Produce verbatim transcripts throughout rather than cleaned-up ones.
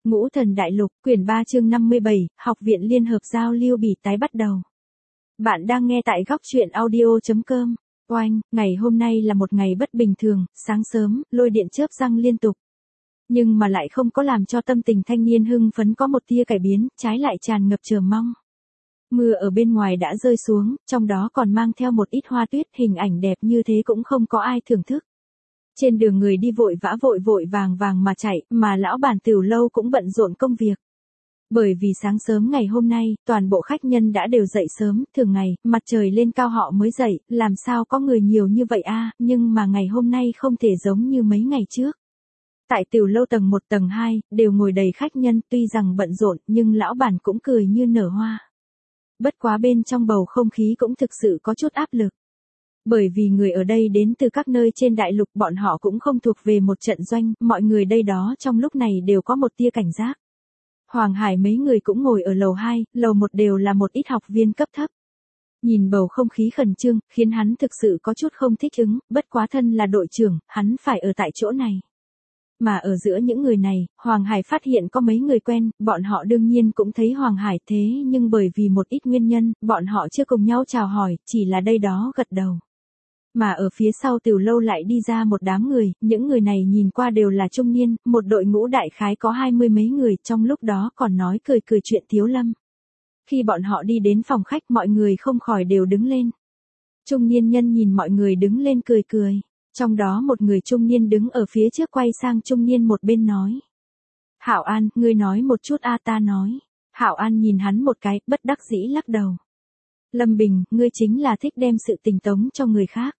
Ngũ Thần Đại Lục, quyển ba chương năm mươi bảy, Học viện Liên hợp giao lưu bỉ tái bắt đầu. Bạn đang nghe tại góc truyện audio chấm com. Oanh, ngày hôm nay là một ngày bất bình thường, sáng sớm, lôi điện chớp giăng liên tục. Nhưng mà lại không có làm cho tâm tình thanh niên hưng phấn có một tia cải biến, trái lại tràn ngập chờ mong. Mưa ở bên ngoài đã rơi xuống, trong đó còn mang theo một ít hoa tuyết, hình ảnh đẹp như thế cũng không có ai thưởng thức. Trên đường người đi vội vã vội vội vàng vàng mà chạy, mà lão bản tiểu lâu cũng bận rộn công việc. Bởi vì sáng sớm ngày hôm nay, toàn bộ khách nhân đã đều dậy sớm, thường ngày, mặt trời lên cao họ mới dậy, làm sao có người nhiều như vậy a, nhưng mà ngày hôm nay không thể giống như mấy ngày trước. Tại tiểu lâu tầng một tầng hai, đều ngồi đầy khách nhân, tuy rằng bận rộn, nhưng lão bản cũng cười như nở hoa. Bất quá bên trong bầu không khí cũng thực sự có chút áp lực. Bởi vì người ở đây đến từ các nơi trên đại lục, bọn họ cũng không thuộc về một trận doanh, mọi người đây đó trong lúc này đều có một tia cảnh giác. Hoàng Hải mấy người cũng ngồi ở lầu hai, lầu một đều là một ít học viên cấp thấp. Nhìn bầu không khí khẩn trương, khiến hắn thực sự có chút không thích ứng, bất quá thân là đội trưởng, hắn phải ở tại chỗ này. Mà ở giữa những người này, Hoàng Hải phát hiện có mấy người quen, bọn họ đương nhiên cũng thấy Hoàng Hải thế nhưng bởi vì một ít nguyên nhân, bọn họ chưa cùng nhau chào hỏi, chỉ là đây đó gật đầu. Mà ở phía sau tiểu lâu lại đi ra một đám người, những người này nhìn qua đều là trung niên, một đội ngũ đại khái có hai mươi mấy người, trong lúc đó còn nói cười cười chuyện Tiếu Lâm. Khi bọn họ đi đến phòng khách mọi người không khỏi đều đứng lên. Trung niên nhân nhìn mọi người đứng lên cười cười, trong đó một người trung niên đứng ở phía trước quay sang trung niên một bên nói. Hảo An, ngươi nói một chút a ta nói. Hảo An nhìn hắn một cái, bất đắc dĩ lắc đầu. Lâm Bình, ngươi chính là thích đem sự tình tống cho người khác.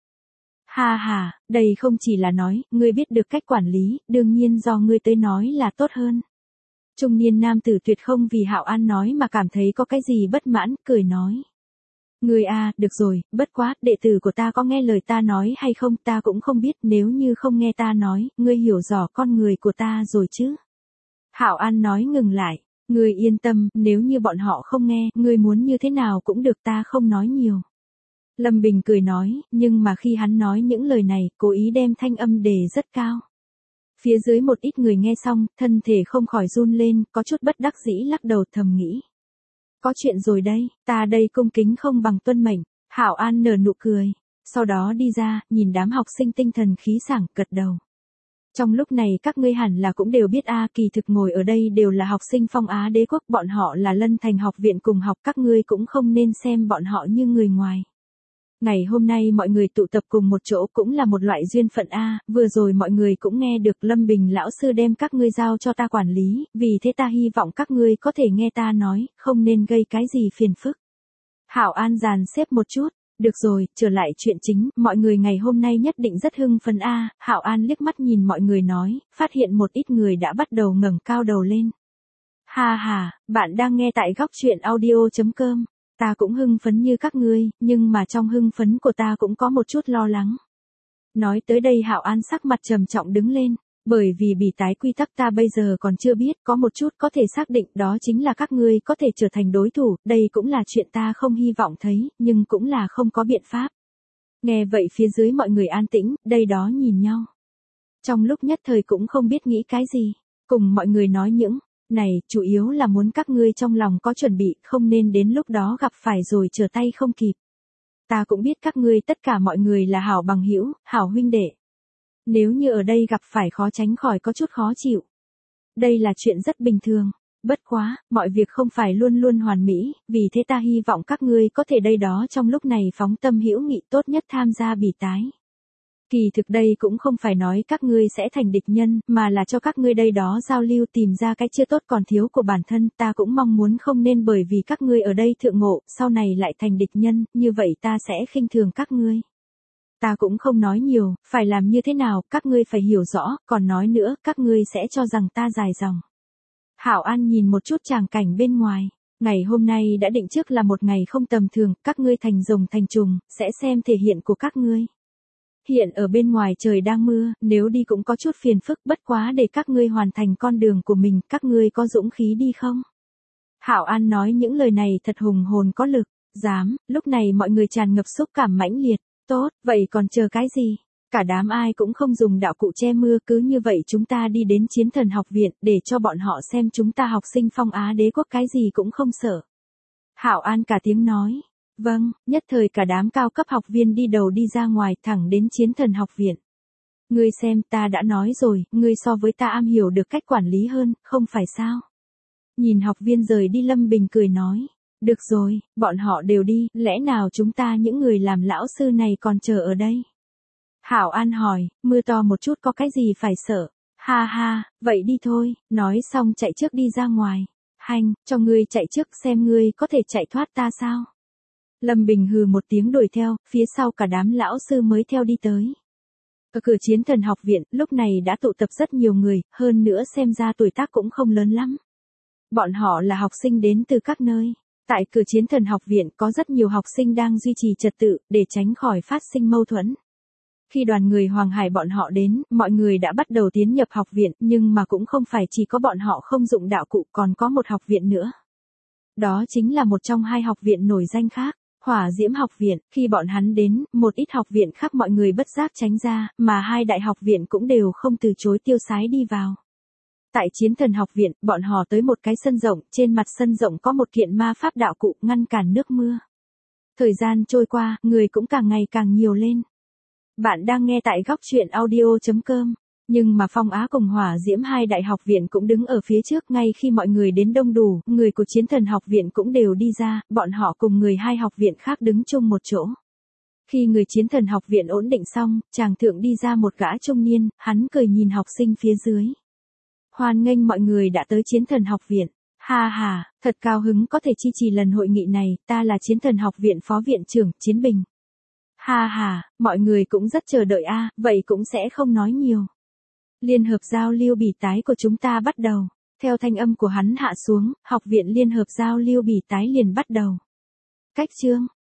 Ha ha, đây không chỉ là nói, ngươi biết được cách quản lý, đương nhiên do ngươi tới nói là tốt hơn. Trung niên nam tử tuyệt không vì Hạo An nói mà cảm thấy có cái gì bất mãn, cười nói. Ngươi a, được rồi, bất quá, đệ tử của ta có nghe lời ta nói hay không ta cũng không biết, nếu như không nghe ta nói, ngươi hiểu rõ con người của ta rồi chứ. Hạo An nói ngừng lại, ngươi yên tâm, nếu như bọn họ không nghe, ngươi muốn như thế nào cũng được ta không nói nhiều. Lâm Bình cười nói, nhưng mà khi hắn nói những lời này, cố ý đem thanh âm đề rất cao. Phía dưới một ít người nghe xong, thân thể không khỏi run lên, có chút bất đắc dĩ lắc đầu thầm nghĩ. Có chuyện rồi đây, ta đây cung kính không bằng tuân mệnh. Hảo An nở nụ cười, sau đó đi ra, nhìn đám học sinh tinh thần khí sảng, gật đầu. Trong lúc này các ngươi hẳn là cũng đều biết a, kỳ thực ngồi ở đây đều là học sinh Phong Á Đế quốc, bọn họ là Lân Thành học viện cùng học, các ngươi cũng không nên xem bọn họ như người ngoài. Ngày hôm nay mọi người tụ tập cùng một chỗ cũng là một loại duyên phận a, vừa rồi mọi người cũng nghe được Lâm Bình lão sư đem các ngươi giao cho ta quản lý, vì thế ta hy vọng các ngươi có thể nghe ta nói, không nên gây cái gì phiền phức. Hảo An dàn xếp một chút, được rồi, trở lại chuyện chính, mọi người ngày hôm nay nhất định rất hưng phấn a. Hảo An liếc mắt nhìn mọi người nói, phát hiện một ít người đã bắt đầu ngẩng cao đầu lên. Ha ha, bạn đang nghe tại góc truyện audio chấm com. Ta cũng hưng phấn như các ngươi, nhưng mà trong hưng phấn của ta cũng có một chút lo lắng. Nói tới đây Hạo An sắc mặt trầm trọng đứng lên, bởi vì bỉ tái quy tắc ta bây giờ còn chưa biết, có một chút có thể xác định đó chính là các ngươi có thể trở thành đối thủ, đây cũng là chuyện ta không hy vọng thấy, nhưng cũng là không có biện pháp. Nghe vậy phía dưới mọi người an tĩnh, đây đó nhìn nhau. Trong lúc nhất thời cũng không biết nghĩ cái gì, cùng mọi người nói những này, chủ yếu là muốn các ngươi trong lòng có chuẩn bị, không nên đến lúc đó gặp phải rồi trở tay không kịp. Ta cũng biết các ngươi tất cả mọi người là hảo bằng hữu, hảo huynh đệ. Nếu như ở đây gặp phải khó tránh khỏi có chút khó chịu. Đây là chuyện rất bình thường, bất quá, mọi việc không phải luôn luôn hoàn mỹ, vì thế ta hy vọng các ngươi có thể đây đó trong lúc này phóng tâm hữu nghị tốt nhất tham gia bỉ tái. Kỳ thực đây cũng không phải nói các ngươi sẽ thành địch nhân, mà là cho các ngươi đây đó giao lưu tìm ra cái chưa tốt còn thiếu của bản thân, ta cũng mong muốn không nên bởi vì các ngươi ở đây thượng ngộ, sau này lại thành địch nhân, như vậy ta sẽ khinh thường các ngươi. Ta cũng không nói nhiều, phải làm như thế nào, các ngươi phải hiểu rõ, còn nói nữa, các ngươi sẽ cho rằng ta dài dòng. Hảo An nhìn một chút tràng cảnh bên ngoài, ngày hôm nay đã định trước là một ngày không tầm thường, các ngươi thành rồng thành trùng, sẽ xem thể hiện của các ngươi. Hiện ở bên ngoài trời đang mưa, nếu đi cũng có chút phiền phức, bất quá để các ngươi hoàn thành con đường của mình, các ngươi có dũng khí đi không? Hảo An nói những lời này thật hùng hồn có lực, dám, lúc này mọi người tràn ngập xúc cảm mãnh liệt, tốt, vậy còn chờ cái gì? Cả đám ai cũng không dùng đạo cụ che mưa, cứ như vậy chúng ta đi đến Chiến Thần học viện để cho bọn họ xem chúng ta học sinh Phong Á đế quốc cái gì cũng không sợ. Hạo An cả tiếng nói. Vâng, nhất thời cả đám cao cấp học viên đi đầu đi ra ngoài thẳng đến Chiến Thần học viện. Ngươi xem, ta đã nói rồi, ngươi so với ta am hiểu được cách quản lý hơn, không phải sao? Nhìn học viên rời đi Lâm Bình cười nói. Được rồi, bọn họ đều đi, lẽ nào chúng ta những người làm lão sư này còn chờ ở đây? Hạo An hỏi, mưa to một chút có cái gì phải sợ? Ha ha, vậy đi thôi, nói xong chạy trước đi ra ngoài. Hành, cho ngươi chạy trước xem ngươi có thể chạy thoát ta sao? Lâm Bình hừ một tiếng đuổi theo, phía sau cả đám lão sư mới theo đi tới. Ở cửa Chiến Thần học viện, lúc này đã tụ tập rất nhiều người, hơn nữa xem ra tuổi tác cũng không lớn lắm. Bọn họ là học sinh đến từ các nơi. Tại cửa Chiến Thần học viện có rất nhiều học sinh đang duy trì trật tự, để tránh khỏi phát sinh mâu thuẫn. Khi đoàn người Hoàng Hải bọn họ đến, mọi người đã bắt đầu tiến nhập học viện, nhưng mà cũng không phải chỉ có bọn họ không dụng đạo cụ, còn có một học viện nữa. Đó chính là một trong hai học viện nổi danh khác, Hỏa Diễm học viện. Khi bọn hắn đến, một ít học viện khác mọi người bất giác tránh ra, mà hai đại học viện cũng đều không từ chối tiêu sái đi vào. Tại Chiến Thần học viện, bọn họ tới một cái sân rộng, trên mặt sân rộng có một kiện ma pháp đạo cụ ngăn cản nước mưa. Thời gian trôi qua, người cũng càng ngày càng nhiều lên. Bạn đang nghe tại góc truyện audio chấm com. Nhưng mà Phong Á cùng Hỏa Diễm hai đại học viện cũng đứng ở phía trước, ngay khi mọi người đến đông đủ, người của Chiến Thần học viện cũng đều đi ra, bọn họ cùng người hai học viện khác đứng chung một chỗ. Khi người Chiến Thần học viện ổn định xong, chàng thượng đi ra một gã trung niên, hắn cười nhìn học sinh phía dưới. Hoan nghênh mọi người đã tới Chiến Thần học viện. Ha ha, thật cao hứng có thể chi trì lần hội nghị này, ta là Chiến Thần học viện phó viện trưởng, Chiến Bình. Ha ha, mọi người cũng rất chờ đợi a, vậy cũng sẽ không nói nhiều. Liên hợp giao lưu bỉ tái của chúng ta bắt đầu. Theo thanh âm của hắn hạ xuống, học viện liên hợp giao lưu bỉ tái liền bắt đầu. Cách chương